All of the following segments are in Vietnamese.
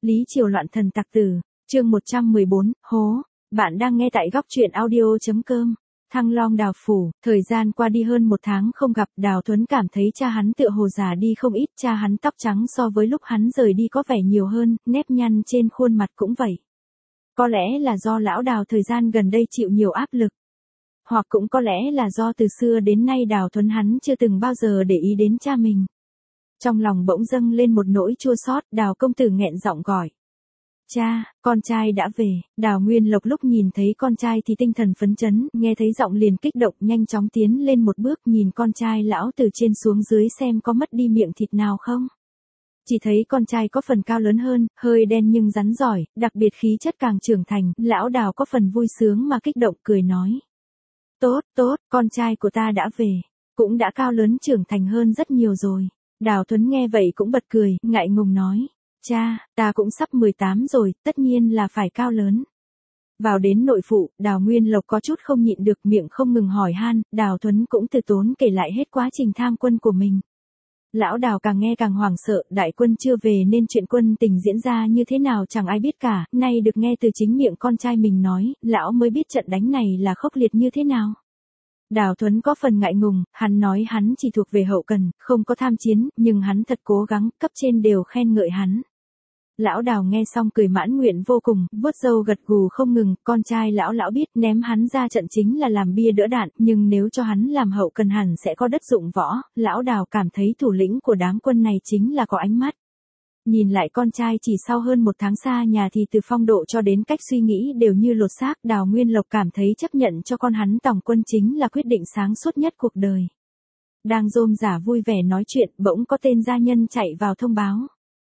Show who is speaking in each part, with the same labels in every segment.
Speaker 1: Lý Triều loạn thần tặc tử, chương 114, hố. Bạn đang nghe tại góc truyện audio.com. Thăng Long Đào phủ, thời gian qua đi hơn một tháng không gặp, Đào Tuấn cảm thấy cha hắn tựa hồ già đi không ít, cha hắn tóc trắng so với lúc hắn rời đi có vẻ nhiều hơn, nếp nhăn trên khuôn mặt cũng vậy. Có lẽ là do lão Đào thời gian gần đây chịu nhiều áp lực. Hoặc cũng có lẽ là do từ xưa đến nay Đào Tuấn hắn chưa từng bao giờ để ý đến cha mình. Trong lòng bỗng dâng lên một nỗi chua xót, Đào công tử nghẹn giọng gọi. Cha, con trai đã về. Đào Nguyên Lộc lúc nhìn thấy con trai thì tinh thần phấn chấn, nghe thấy giọng liền kích động, nhanh chóng tiến lên một bước nhìn con trai lão từ trên xuống dưới xem có mất đi miệng thịt nào không. Chỉ thấy con trai có phần cao lớn hơn, hơi đen nhưng rắn giỏi, đặc biệt khí chất càng trưởng thành, lão Đào có phần vui sướng mà kích động cười nói. Tốt, tốt, con trai của ta đã về, cũng đã cao lớn trưởng thành hơn rất nhiều rồi. Đào Tuấn nghe vậy cũng bật cười, ngại ngùng nói. Cha, ta cũng sắp 18 rồi, tất nhiên là phải cao lớn. Vào đến nội phụ, Đào Nguyên Lộc có chút không nhịn được miệng không ngừng hỏi han, Đào Tuấn cũng từ tốn kể lại hết quá trình tham quân của mình. Lão Đào càng nghe càng hoảng sợ, đại quân chưa về nên chuyện quân tình diễn ra như thế nào chẳng ai biết cả, nay được nghe từ chính miệng con trai mình nói, lão mới biết trận đánh này là khốc liệt như thế nào. Đào Tuấn có phần ngại ngùng, hắn nói hắn chỉ thuộc về hậu cần, không có tham chiến, nhưng hắn thật cố gắng, cấp trên đều khen ngợi hắn. Lão Đào nghe xong cười mãn nguyện vô cùng, vuốt râu gật gù không ngừng, con trai lão biết ném hắn ra trận chính là làm bia đỡ đạn, nhưng nếu cho hắn làm hậu cần hẳn sẽ có đất dụng võ, lão Đào cảm thấy thủ lĩnh của đám quân này chính là có ánh mắt. Nhìn lại con trai chỉ sau hơn một tháng xa nhà thì từ phong độ cho đến cách suy nghĩ đều như lột xác, Đào Nguyên Lộc cảm thấy chấp nhận cho con hắn tòng quân chính là quyết định sáng suốt nhất cuộc đời. Đang rôm rả vui vẻ nói chuyện, bỗng có tên gia nhân chạy vào thông báo.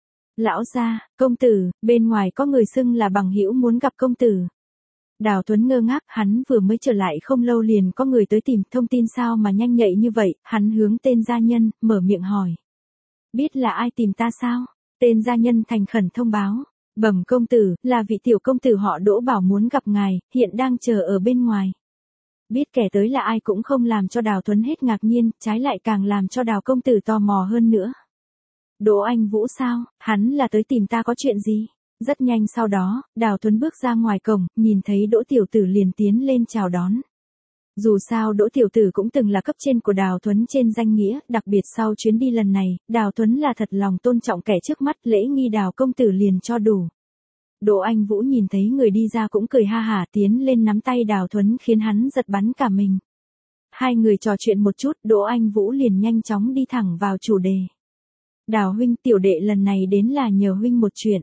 Speaker 1: Lão gia, công tử, bên ngoài có người xưng là bằng hữu muốn gặp công tử. Đào Tuấn ngơ ngác, hắn vừa mới trở lại không lâu liền có người tới tìm, thông tin sao mà nhanh nhạy như vậy, hắn hướng tên gia nhân, mở miệng hỏi. Biết là ai tìm ta sao? Tên gia nhân thành khẩn thông báo. Bẩm công tử, là vị tiểu công tử họ Đỗ bảo muốn gặp ngài, hiện đang chờ ở bên ngoài. Biết kẻ tới là ai cũng không làm cho Đào Tuấn hết ngạc nhiên, trái lại càng làm cho Đào công tử tò mò hơn nữa. Đỗ Anh Vũ sao, hắn là tới tìm ta có chuyện gì? Rất nhanh sau đó, Đào Tuấn bước ra ngoài cổng, nhìn thấy Đỗ tiểu tử liền tiến lên chào đón. Dù sao Đỗ tiểu tử cũng từng là cấp trên của Đào Tuấn trên danh nghĩa, đặc biệt sau chuyến đi lần này, Đào Tuấn là thật lòng tôn trọng kẻ trước mắt, lễ nghi Đào công tử liền cho đủ. Đỗ Anh Vũ nhìn thấy người đi ra cũng cười ha hả tiến lên nắm tay Đào Tuấn khiến hắn giật bắn cả mình. Hai người trò chuyện một chút, Đỗ Anh Vũ liền nhanh chóng đi thẳng vào chủ đề. Đào huynh, tiểu đệ lần này đến là nhờ huynh một chuyện.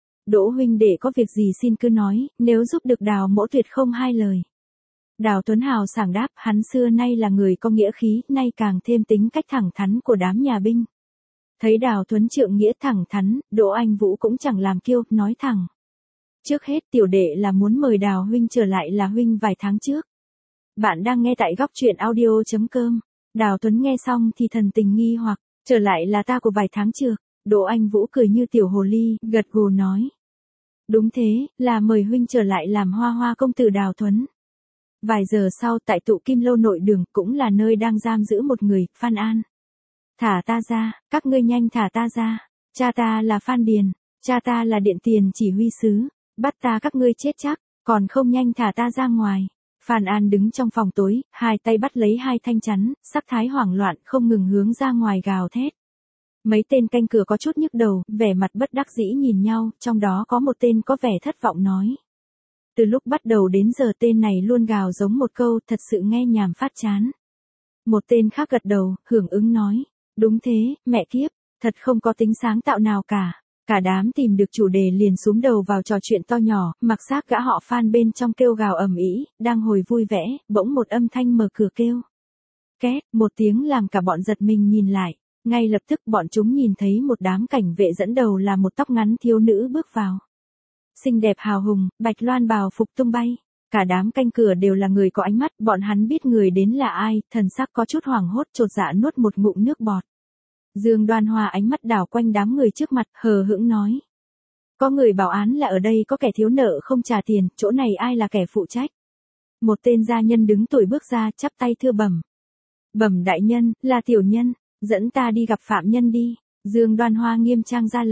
Speaker 1: Đỗ huynh đệ có việc gì xin cứ nói, nếu giúp được Đào mỗ tuyệt không hai lời. Đào Tuấn hào sảng đáp, hắn xưa nay là người có nghĩa khí, nay càng thêm tính cách thẳng thắn của đám nhà binh. Thấy Đào Tuấn trượng nghĩa thẳng thắn, Đỗ Anh Vũ cũng chẳng làm kiêu, nói thẳng. Trước hết tiểu đệ là muốn mời Đào huynh trở lại là huynh vài tháng trước. Bạn đang nghe tại góc truyện audio.com. Đào Tuấn nghe xong thì thần tình nghi hoặc, trở lại là ta của vài tháng trước. Đỗ Anh Vũ cười như tiểu hồ ly, gật gù nói. Đúng thế, là mời huynh trở lại làm hoa hoa công tử Đào Tuấn. Vài giờ sau tại tụ Kim Lâu nội đường cũng là nơi đang giam giữ một người, Phan An. Thả ta ra, các ngươi nhanh thả ta ra. Cha ta là Phan Điền, cha ta là Điện Tiền chỉ huy sứ. Bắt ta các ngươi chết chắc, còn không nhanh thả ta ra ngoài. Phan An đứng trong phòng tối, hai tay bắt lấy hai thanh chắn, sắc thái hoảng loạn không ngừng hướng ra ngoài gào thét. Mấy tên canh cửa có chút nhức đầu, vẻ mặt bất đắc dĩ nhìn nhau, trong đó có một tên có vẻ thất vọng nói. Từ lúc bắt đầu đến giờ tên này luôn gào giống một câu, thật sự nghe nhàm phát chán. Một tên khác gật đầu, hưởng ứng nói. Đúng thế, mẹ kiếp, thật không có tính sáng tạo nào cả. Cả đám tìm được chủ đề liền xúm đầu vào trò chuyện to nhỏ, mặc xác gã họ Phan bên trong kêu gào ầm ĩ, đang hồi vui vẻ, bỗng một âm thanh mở cửa kêu. Két, một tiếng làm cả bọn giật mình nhìn lại. Ngay lập tức bọn chúng nhìn thấy một đám cảnh vệ dẫn đầu là một tóc ngắn thiếu nữ bước vào. Xinh đẹp hào hùng, bạch loan bào phục tung bay. Cả đám canh cửa đều là người có ánh mắt, bọn hắn biết người đến là ai, thần sắc có chút hoảng hốt chột dạ nuốt một ngụm nước bọt. Dương Đoan Hoa ánh mắt đảo quanh đám người trước mặt, hờ hững nói. Có người báo án là ở đây có kẻ thiếu nợ không trả tiền, chỗ này ai là kẻ phụ trách? Một tên gia nhân đứng tuổi bước ra, chắp tay thưa bẩm. Bẩm đại nhân, là tiểu nhân, dẫn ta đi gặp phạm nhân đi. Dương Đoan Hoa nghiêm trang ra lệnh.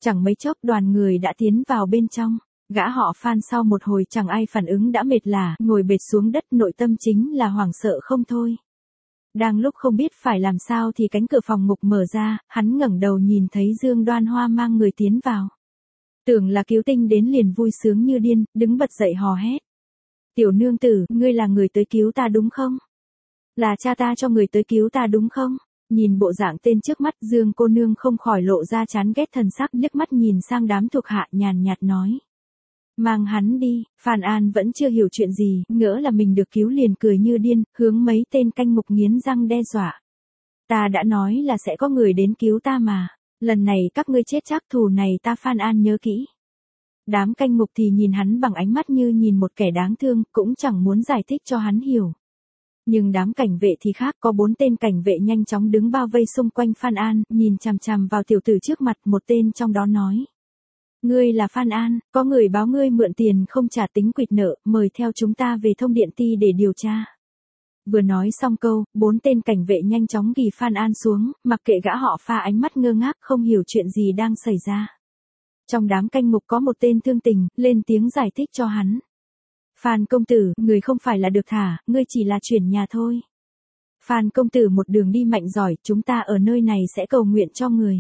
Speaker 1: Chẳng mấy chốc đoàn người đã tiến vào bên trong. Gã họ Phan sau một hồi chẳng ai phản ứng đã mệt lả, ngồi bệt xuống đất, nội tâm chính là hoảng sợ không thôi. Đang lúc không biết phải làm sao thì cánh cửa phòng ngục mở ra, hắn ngẩng đầu nhìn thấy Dương Đoan Hoa mang người tiến vào. Tưởng là Cứu Tinh đến liền vui sướng như điên, đứng bật dậy hò hét. Tiểu nương tử, ngươi là người tới cứu ta đúng không? Là cha ta cho người tới cứu ta đúng không? Nhìn bộ dạng tên trước mắt, Dương cô nương không khỏi lộ ra chán ghét thần sắc, liếc mắt nhìn sang đám thuộc hạ nhàn nhạt nói. Mang hắn đi. Phan An vẫn chưa hiểu chuyện gì, ngỡ là mình được cứu liền cười như điên, hướng mấy tên canh ngục nghiến răng đe dọa. Ta đã nói là sẽ có người đến cứu ta mà, lần này các ngươi chết chắc, thù này ta Phan An nhớ kỹ. Đám canh ngục thì nhìn hắn bằng ánh mắt như nhìn một kẻ đáng thương, cũng chẳng muốn giải thích cho hắn hiểu. Nhưng đám cảnh vệ thì khác, có 4 tên cảnh vệ nhanh chóng đứng bao vây xung quanh Phan An, nhìn chằm chằm vào tiểu tử trước mặt, một tên trong đó nói. Ngươi là Phan An, có người báo ngươi mượn tiền không trả tính quỵt nợ, mời theo chúng ta về Thông Điện Ty để điều tra. Vừa nói xong câu, 4 tên cảnh vệ nhanh chóng ghì Phan An xuống, mặc kệ gã họ Pha ánh mắt ngơ ngác không hiểu chuyện gì đang xảy ra. Trong đám canh ngục có một tên thương tình, lên tiếng giải thích cho hắn. Phan công tử, người không phải là được thả, ngươi chỉ là chuyển nhà thôi. Phan công tử một đường đi mạnh giỏi, chúng ta ở nơi này sẽ cầu nguyện cho người.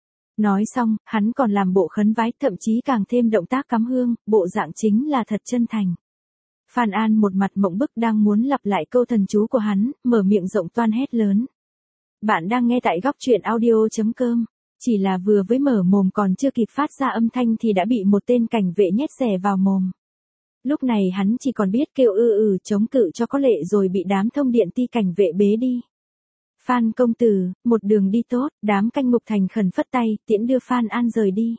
Speaker 1: Nói xong, hắn còn làm bộ khấn vái, thậm chí càng thêm động tác cắm hương, bộ dạng chính là thật chân thành. Phan An một mặt mộng bức đang muốn lặp lại câu thần chú của hắn, mở miệng rộng toan hét lớn. Bạn đang nghe tại góc truyện audio.com. Chỉ là vừa với mở mồm còn chưa kịp phát ra âm thanh thì đã bị một tên cảnh vệ nhét xẻ vào mồm. Lúc này hắn chỉ còn biết kêu chống cự cho có lệ rồi bị đám Thông Điện Ty cảnh vệ bế đi. Phan công tử, một đường đi tốt, đám canh ngục thành khẩn phất tay, tiễn đưa Phan An rời đi.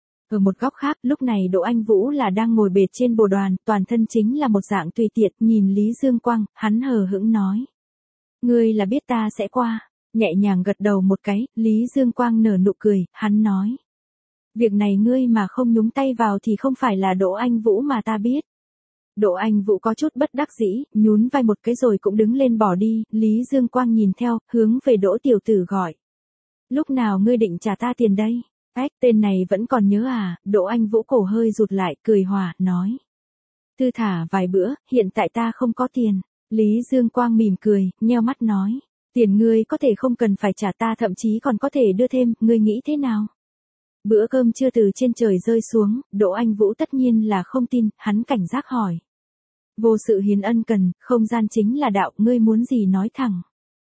Speaker 1: Ở một góc khác, lúc này Đỗ Anh Vũ là đang ngồi bệt trên bồ đoàn, toàn thân chính là một dạng tùy tiện, nhìn Lý Dương Quang, hắn hờ hững nói. Ngươi là biết ta sẽ qua, nhẹ nhàng gật đầu một cái, Lý Dương Quang nở nụ cười, hắn nói. Việc này ngươi mà không nhúng tay vào thì không phải là Đỗ Anh Vũ mà ta biết. Đỗ Anh Vũ có chút bất đắc dĩ, nhún vai một cái rồi cũng đứng lên bỏ đi, Lý Dương Quang nhìn theo, hướng về Đỗ tiểu tử gọi. Lúc nào ngươi định trả ta tiền đây? Tên này vẫn còn nhớ à? Đỗ Anh Vũ cổ hơi rụt lại, cười hòa, nói. Thư thả vài bữa, hiện tại ta không có tiền. Lý Dương Quang mỉm cười, nheo mắt nói. Tiền ngươi có thể không cần phải trả, ta thậm chí còn có thể đưa thêm, ngươi nghĩ thế nào? Bữa cơm trưa từ trên trời rơi xuống, Đỗ Anh Vũ tất nhiên là không tin, hắn cảnh giác hỏi. Vô sự hiến ân cần, không gian chính là đạo, ngươi muốn gì nói thẳng.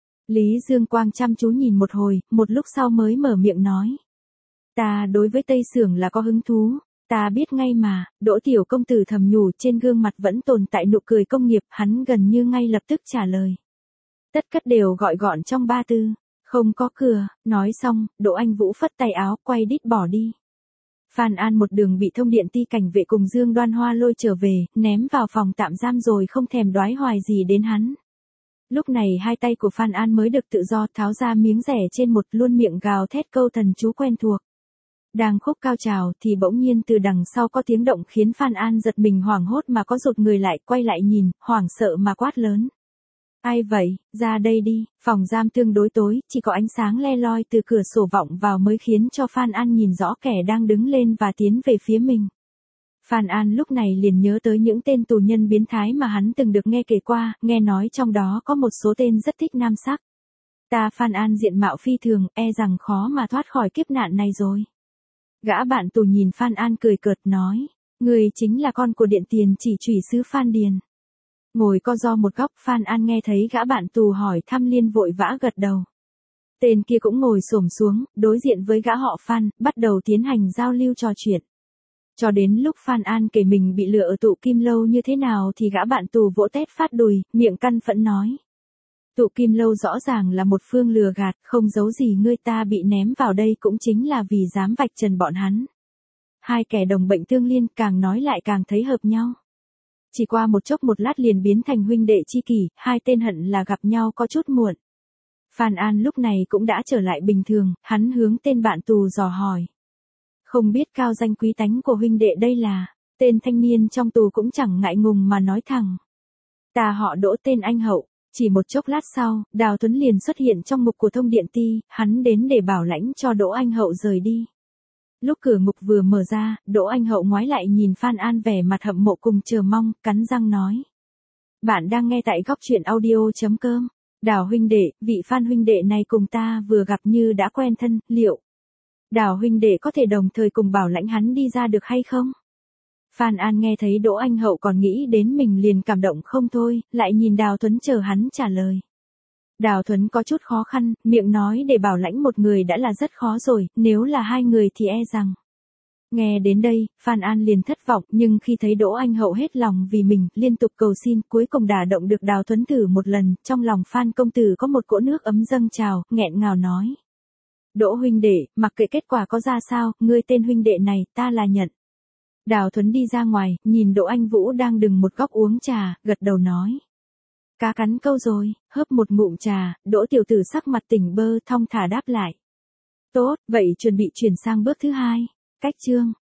Speaker 1: Lý Dương Quang chăm chú nhìn một hồi, một lúc sau mới mở miệng nói. Ta đối với Tây Sưởng là có hứng thú, ta biết ngay mà. Đỗ tiểu công tử thầm nhủ, trên gương mặt vẫn tồn tại nụ cười công nghiệp, hắn gần như ngay lập tức trả lời. Tất cất đều gọi gọn trong 3 từ, không có cửa. Nói xong, Đỗ Anh Vũ phất tay áo, quay đít bỏ đi. Phan An một đường bị Thông Điện Ty cảnh vệ cùng Dương Đoan Hoa lôi trở về, ném vào phòng tạm giam rồi không thèm đoái hoài gì đến hắn. Lúc này hai tay của Phan An mới được tự do, tháo ra miếng rẻ trên một, luôn miệng gào thét câu thần chú quen thuộc. Đang khúc cao trào thì bỗng nhiên từ đằng sau có tiếng động khiến Phan An giật mình hoảng hốt mà có rụt người lại, quay lại nhìn, hoảng sợ mà quát lớn. Ai vậy, ra đây đi. Phòng giam tương đối tối, chỉ có ánh sáng le loi từ cửa sổ vọng vào mới khiến cho Phan An nhìn rõ kẻ đang đứng lên và tiến về phía mình. Phan An lúc này liền nhớ tới những tên tù nhân biến thái mà hắn từng được nghe kể qua, nghe nói trong đó có một số tên rất thích nam sắc. Ta Phan An diện mạo phi thường, e rằng khó mà thoát khỏi kiếp nạn này rồi. Gã bạn tù nhìn Phan An cười cợt nói, người chính là con của điện tiền chỉ trùy sứ Phan Điền. Ngồi co ro một góc, Phan An nghe thấy gã bạn tù hỏi thăm liên vội vã gật đầu. Tên kia cũng ngồi xổm xuống, đối diện với gã họ Phan, bắt đầu tiến hành giao lưu trò chuyện. Cho đến lúc Phan An kể mình bị lừa ở Tụ Kim Lâu như thế nào thì gã bạn tù vỗ tét phát đùi, miệng căn phẫn nói. Tụ Kim Lâu rõ ràng là một phương lừa gạt, không giấu gì ngươi, ta bị ném vào đây cũng chính là vì dám vạch trần bọn hắn. Hai kẻ đồng bệnh tương liên, càng nói lại càng thấy hợp nhau. Chỉ qua một chốc một lát liền biến thành huynh đệ chi kỷ, hai tên hận là gặp nhau có chút muộn. Phan An lúc này cũng đã trở lại bình thường, hắn hướng tên bạn tù dò hỏi. Không biết cao danh quý tánh của huynh đệ đây là, tên thanh niên trong tù cũng chẳng ngại ngùng mà nói thẳng. Ta họ Đỗ, tên anh Hậu. Chỉ một chốc lát sau, Đào Tuấn liền xuất hiện trong mục của Thông Điện Ty, hắn đến để bảo lãnh cho Đỗ Anh Hậu rời đi. Lúc cửa ngục vừa mở ra, Đỗ Anh Hậu ngoái lại nhìn Phan An vẻ mặt hậm mộ cùng chờ mong, cắn răng nói. Bạn đang nghe tại góc truyện audio.com. Đào huynh đệ, vị Phan huynh đệ này cùng ta vừa gặp như đã quen thân, liệu Đào huynh đệ có thể đồng thời cùng bảo lãnh hắn đi ra được hay không? Phan An nghe thấy Đỗ Anh Hậu còn nghĩ đến mình liền cảm động không thôi, lại nhìn Đào Tuấn chờ hắn trả lời. Đào Tuấn có chút khó khăn, miệng nói để bảo lãnh một người đã là rất khó rồi, nếu là hai người thì e rằng. Nghe đến đây, Phan An liền thất vọng, nhưng khi thấy Đỗ Anh Hậu hết lòng vì mình, liên tục cầu xin, cuối cùng đả động được Đào Tuấn thử một lần, trong lòng Phan công tử có một cỗ nước ấm dâng trào, nghẹn ngào nói. Đỗ huynh đệ, mặc kệ kết quả có ra sao, ngươi tên huynh đệ này, ta là nhận. Đào Tuấn đi ra ngoài, nhìn Đỗ Anh Vũ đang đứng một góc uống trà, gật đầu nói. Cá cắn câu rồi, hớp một ngụm trà, Đỗ tiểu tử sắc mặt tỉnh bơ thong thả đáp lại. Tốt, vậy chuẩn bị chuyển sang bước thứ hai. Cách chương.